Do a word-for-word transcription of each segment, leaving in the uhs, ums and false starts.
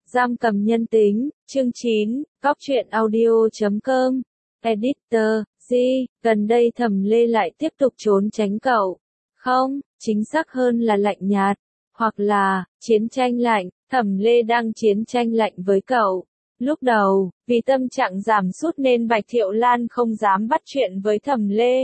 Giam cầm nhân tính, chương chín, cóc truyện audio chấm com, Editor, G, gần đây Thẩm Lê lại tiếp tục trốn tránh cậu. Không, chính xác hơn là lạnh nhạt, hoặc là, chiến tranh lạnh, Thẩm Lê đang chiến tranh lạnh với cậu. Lúc đầu, vì tâm trạng giảm sút nên Bạch Thiệu Lan không dám bắt chuyện với Thẩm Lê.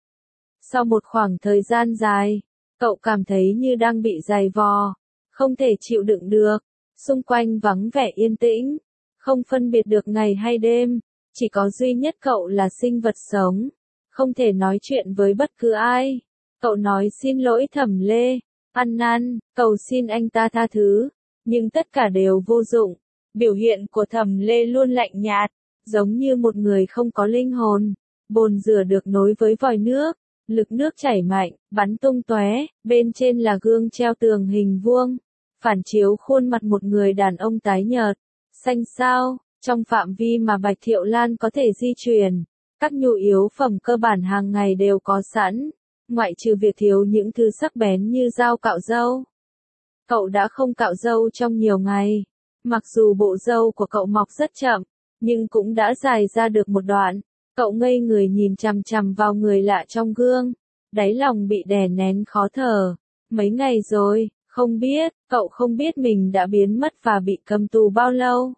Sau một khoảng thời gian dài, cậu cảm thấy như đang bị dày vò, không thể chịu đựng được. Xung quanh vắng vẻ yên tĩnh, không phân biệt được ngày hay đêm, chỉ có duy nhất cậu là sinh vật sống, không thể nói chuyện với bất cứ ai. Cậu nói xin lỗi Thẩm Lê, ăn năn, cầu xin anh ta tha thứ, nhưng tất cả đều vô dụng. Biểu hiện của Thẩm Lê luôn lạnh nhạt, giống như một người không có linh hồn. Bồn rửa được nối với vòi nước, lực nước chảy mạnh, bắn tung tóe, bên trên là gương treo tường hình vuông, phản chiếu khuôn mặt một người đàn ông tái nhợt, xanh xao, trong phạm vi mà Bạch Thiệu Lan có thể di chuyển. Các nhu yếu phẩm cơ bản hàng ngày đều có sẵn, ngoại trừ việc thiếu những thứ sắc bén như dao cạo râu. Cậu đã không cạo râu trong nhiều ngày, mặc dù bộ râu của cậu mọc rất chậm, nhưng cũng đã dài ra được một đoạn. Cậu ngây người nhìn chằm chằm vào người lạ trong gương, đáy lòng bị đè nén khó thở. Mấy ngày rồi, không biết, cậu không biết mình đã biến mất và bị cầm tù bao lâu.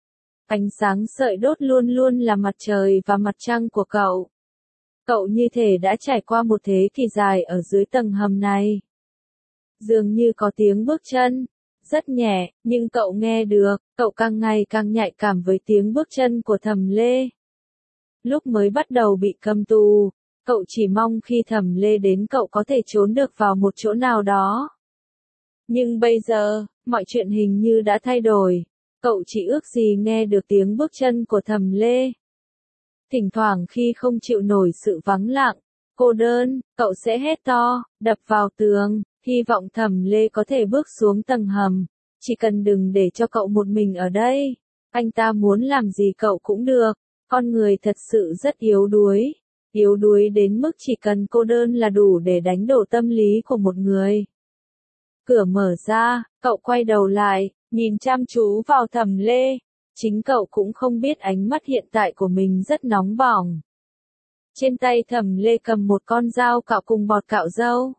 Ánh sáng sợi đốt luôn luôn là mặt trời và mặt trăng của cậu. Cậu như thể đã trải qua một thế kỷ dài ở dưới tầng hầm này. Dường như có tiếng bước chân, rất nhẹ, nhưng cậu nghe được, cậu càng ngày càng nhạy cảm với tiếng bước chân của Thẩm Lê. Lúc mới bắt đầu bị cầm tù, cậu chỉ mong khi Thẩm Lê đến cậu có thể trốn được vào một chỗ nào đó. Nhưng bây giờ, mọi chuyện hình như đã thay đổi. Cậu chỉ ước gì nghe được tiếng bước chân của Thẩm Lê. Thỉnh thoảng khi không chịu nổi sự vắng lặng, cô đơn, cậu sẽ hét to, đập vào tường, hy vọng Thẩm Lê có thể bước xuống tầng hầm. Chỉ cần đừng để cho cậu một mình ở đây. Anh ta muốn làm gì cậu cũng được. Con người thật sự rất yếu đuối. Yếu đuối đến mức chỉ cần cô đơn là đủ để đánh đổ tâm lý của một người. Cửa mở ra, cậu quay đầu lại, nhìn chăm chú vào Thẩm Lê. Chính cậu cũng không biết ánh mắt hiện tại của mình rất nóng bỏng. Trên tay Thẩm Lê cầm một con dao cạo cùng bọt cạo râu.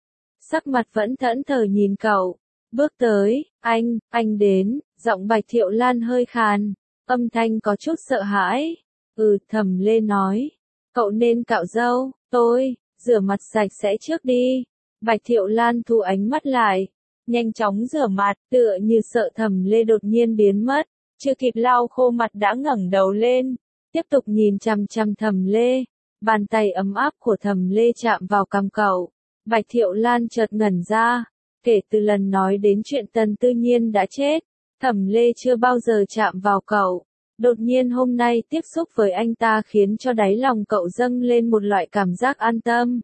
Sắc mặt vẫn thẫn thờ nhìn cậu. Bước tới, anh, anh đến, giọng Bạch Thiệu Lan hơi khàn, âm thanh có chút sợ hãi. Ừ, Thẩm Lê nói, cậu nên cạo râu, tôi, rửa mặt sạch sẽ trước đi. Bạch Thiệu Lan thu ánh mắt lại, nhanh chóng rửa mặt, tựa như sợ Thẩm Lê đột nhiên biến mất, chưa kịp lau khô mặt đã ngẩng đầu lên, tiếp tục nhìn chằm chằm Thẩm Lê. Bàn tay ấm áp của Thẩm Lê chạm vào cằm cậu. Bạch Thiệu Lan chợt ngẩn ra, kể từ lần nói đến chuyện Tần Tư Nhiên đã chết, Thẩm Lê chưa bao giờ chạm vào cậu. Đột nhiên hôm nay tiếp xúc với anh ta khiến cho đáy lòng cậu dâng lên một loại cảm giác an tâm.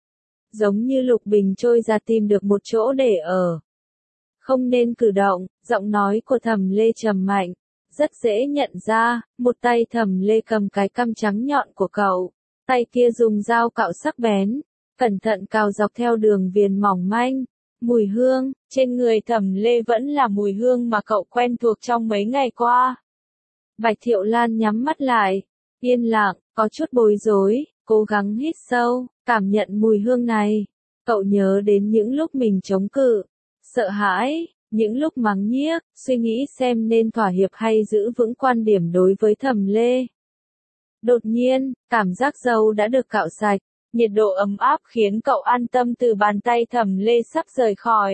Giống như lục bình trôi ra tìm được một chỗ để ở. Không nên cử động, giọng nói của Thẩm Lê trầm mạnh, rất dễ nhận ra. Một tay Thẩm Lê cầm cái cằm trắng nhọn của cậu, tay kia dùng dao cạo sắc bén, cẩn thận cào dọc theo đường viền mỏng manh. Mùi hương, trên người Thẩm Lê vẫn là mùi hương mà cậu quen thuộc trong mấy ngày qua. Bạch Thiệu Lan nhắm mắt lại, yên lặng, có chút bối rối, cố gắng hít sâu, cảm nhận mùi hương này. Cậu nhớ đến những lúc mình chống cự, sợ hãi, những lúc mắng nhiếc, suy nghĩ xem nên thỏa hiệp hay giữ vững quan điểm đối với Thẩm Lê. Đột nhiên, cảm giác râu đã được cạo sạch, nhiệt độ ấm áp khiến cậu an tâm từ bàn tay Thẩm Lê sắp rời khỏi.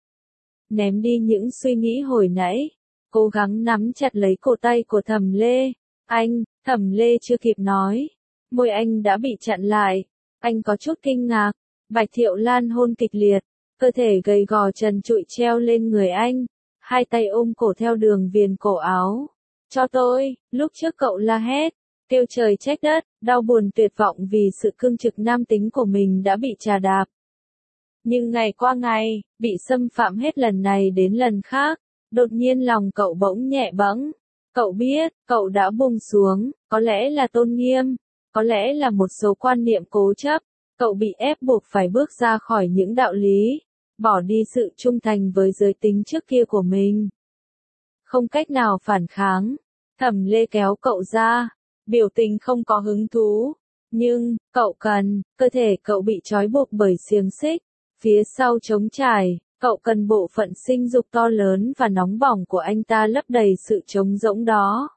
Ném đi những suy nghĩ hồi nãy, cố gắng nắm chặt lấy cổ tay của Thẩm Lê. Anh, Thẩm Lê chưa kịp nói, môi anh đã bị chặn lại. Anh có chút kinh ngạc. Bạch Thiệu Lan hôn kịch liệt, cơ thể gầy gò trần trụi treo lên người anh, hai tay ôm cổ theo đường viền cổ áo. Cho tôi, lúc trước cậu la hét, kêu trời trách đất, đau buồn tuyệt vọng vì sự cương trực nam tính của mình đã bị trà đạp. Nhưng ngày qua ngày, bị xâm phạm hết lần này đến lần khác, đột nhiên lòng cậu bỗng nhẹ bẫng. Cậu biết, cậu đã buông xuống, có lẽ là tôn nghiêm, có lẽ là một số quan niệm cố chấp. Cậu bị ép buộc phải bước ra khỏi những đạo lý, bỏ đi sự trung thành với giới tính trước kia của mình. không cách nào phản kháng. Thẩm Lê kéo cậu ra, biểu tình không có hứng thú. Nhưng, cậu cần, cơ thể cậu bị trói buộc bởi xiềng xích, phía sau trống trải, cậu cần bộ phận sinh dục to lớn và nóng bỏng của anh ta lấp đầy sự trống rỗng đó.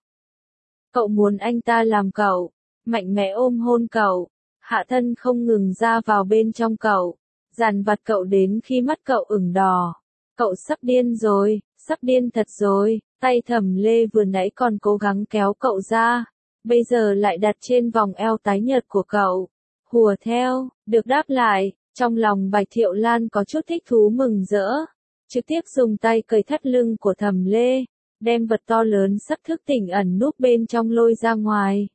Cậu muốn anh ta làm cậu, mạnh mẽ ôm hôn cậu, hạ thân không ngừng ra vào bên trong cậu, dằn vặt cậu đến khi mắt cậu ửng đỏ. Cậu sắp điên rồi, sắp điên thật rồi, tay Thẩm Lê vừa nãy còn cố gắng kéo cậu ra, bây giờ lại đặt trên vòng eo tái nhợt của cậu. Hùa theo, được đáp lại, trong lòng Bạch Thiệu Lan có chút thích thú mừng rỡ, trực tiếp dùng tay cởi thắt lưng của Thẩm Lê, đem vật to lớn sắp thức tỉnh ẩn núp bên trong lôi ra ngoài.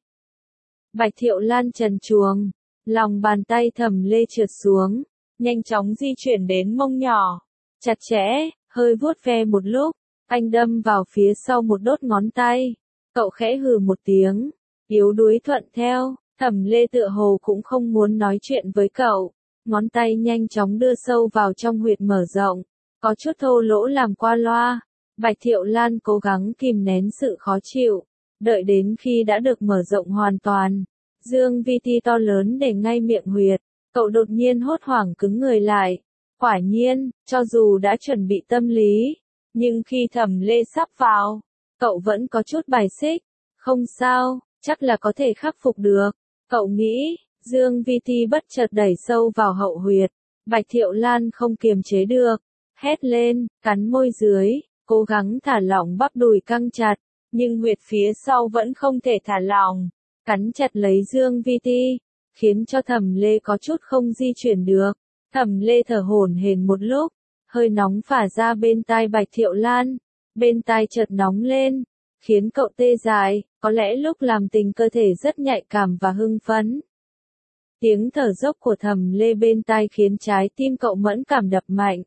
Bạch Thiệu Lan trần truồng, lòng bàn tay Thẩm Lê trượt xuống, nhanh chóng di chuyển đến mông nhỏ, chặt chẽ, hơi vuốt ve một lúc, anh đâm vào phía sau một đốt ngón tay. Cậu khẽ hừ một tiếng, yếu đuối thuận theo. Thẩm Lê tựa hồ cũng không muốn nói chuyện với cậu, ngón tay nhanh chóng đưa sâu vào trong huyệt mở rộng, có chút thô lỗ làm qua loa. Bạch Thiệu Lan cố gắng kìm nén sự khó chịu, đợi đến khi đã được mở rộng hoàn toàn, dương vi ti to lớn để ngay miệng huyệt, cậu đột nhiên hốt hoảng cứng người lại. Quả nhiên, cho dù đã chuẩn bị tâm lý, nhưng khi Thẩm Lê sắp vào, cậu vẫn có chút bài xích. Không sao, chắc là có thể khắc phục được. Cậu nghĩ, dương vi ti bất chợt đẩy sâu vào hậu huyệt. Bạch Thiệu Lan không kiềm chế được, hét lên, cắn môi dưới, cố gắng thả lỏng bắp đùi căng chặt, nhưng huyệt phía sau vẫn không thể thả lỏng, cắn chặt lấy dương vi ti, khiến cho Thẩm Lê có chút không di chuyển được. Thẩm Lê thở hổn hển một lúc, hơi nóng phả ra bên tai Bạch Thiệu Lan, bên tai chợt nóng lên, khiến cậu tê dại, có lẽ lúc làm tình cơ thể rất nhạy cảm và hưng phấn. Tiếng thở dốc của Thẩm Lê bên tai khiến trái tim cậu mẫn cảm đập mạnh.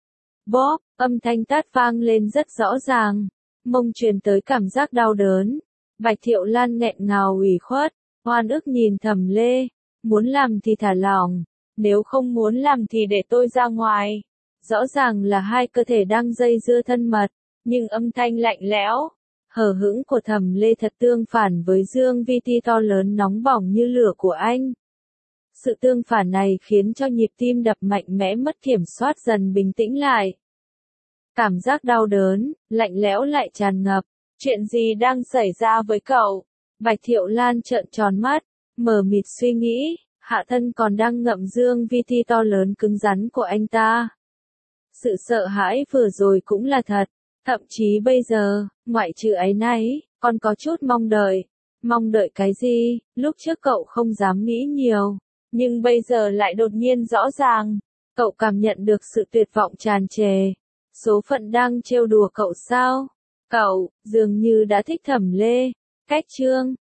Bóp, âm thanh tát vang lên rất rõ ràng, mông truyền tới cảm giác đau đớn. Bạch Thiệu Lan nghẹn ngào ủy khuất, oan ức nhìn Thẩm Lê, muốn làm thì thả lỏng, nếu không muốn làm thì để tôi ra ngoài. Rõ ràng là hai cơ thể đang dây dưa thân mật, nhưng âm thanh lạnh lẽo, hờ hững của Thẩm Lê thật tương phản với dương vi ti to lớn nóng bỏng như lửa của anh. Sự tương phản này khiến cho nhịp tim đập mạnh mẽ mất kiểm soát dần bình tĩnh lại. Cảm giác đau đớn, lạnh lẽo lại tràn ngập. Chuyện gì đang xảy ra với cậu? Bạch Thiệu Lan trợn tròn mắt, mờ mịt suy nghĩ, hạ thân còn đang ngậm dương vi ti to lớn cứng rắn của anh ta. Sự sợ hãi vừa rồi cũng là thật, thậm chí bây giờ, ngoại trừ áy náy, còn có chút mong đợi. Mong đợi cái gì? Lúc trước cậu không dám nghĩ nhiều, nhưng bây giờ lại đột nhiên rõ ràng. Cậu cảm nhận được sự tuyệt vọng tràn trề. Số phận đang trêu đùa cậu sao? Cậu, dường như đã thích Thẩm Lê. Cách chương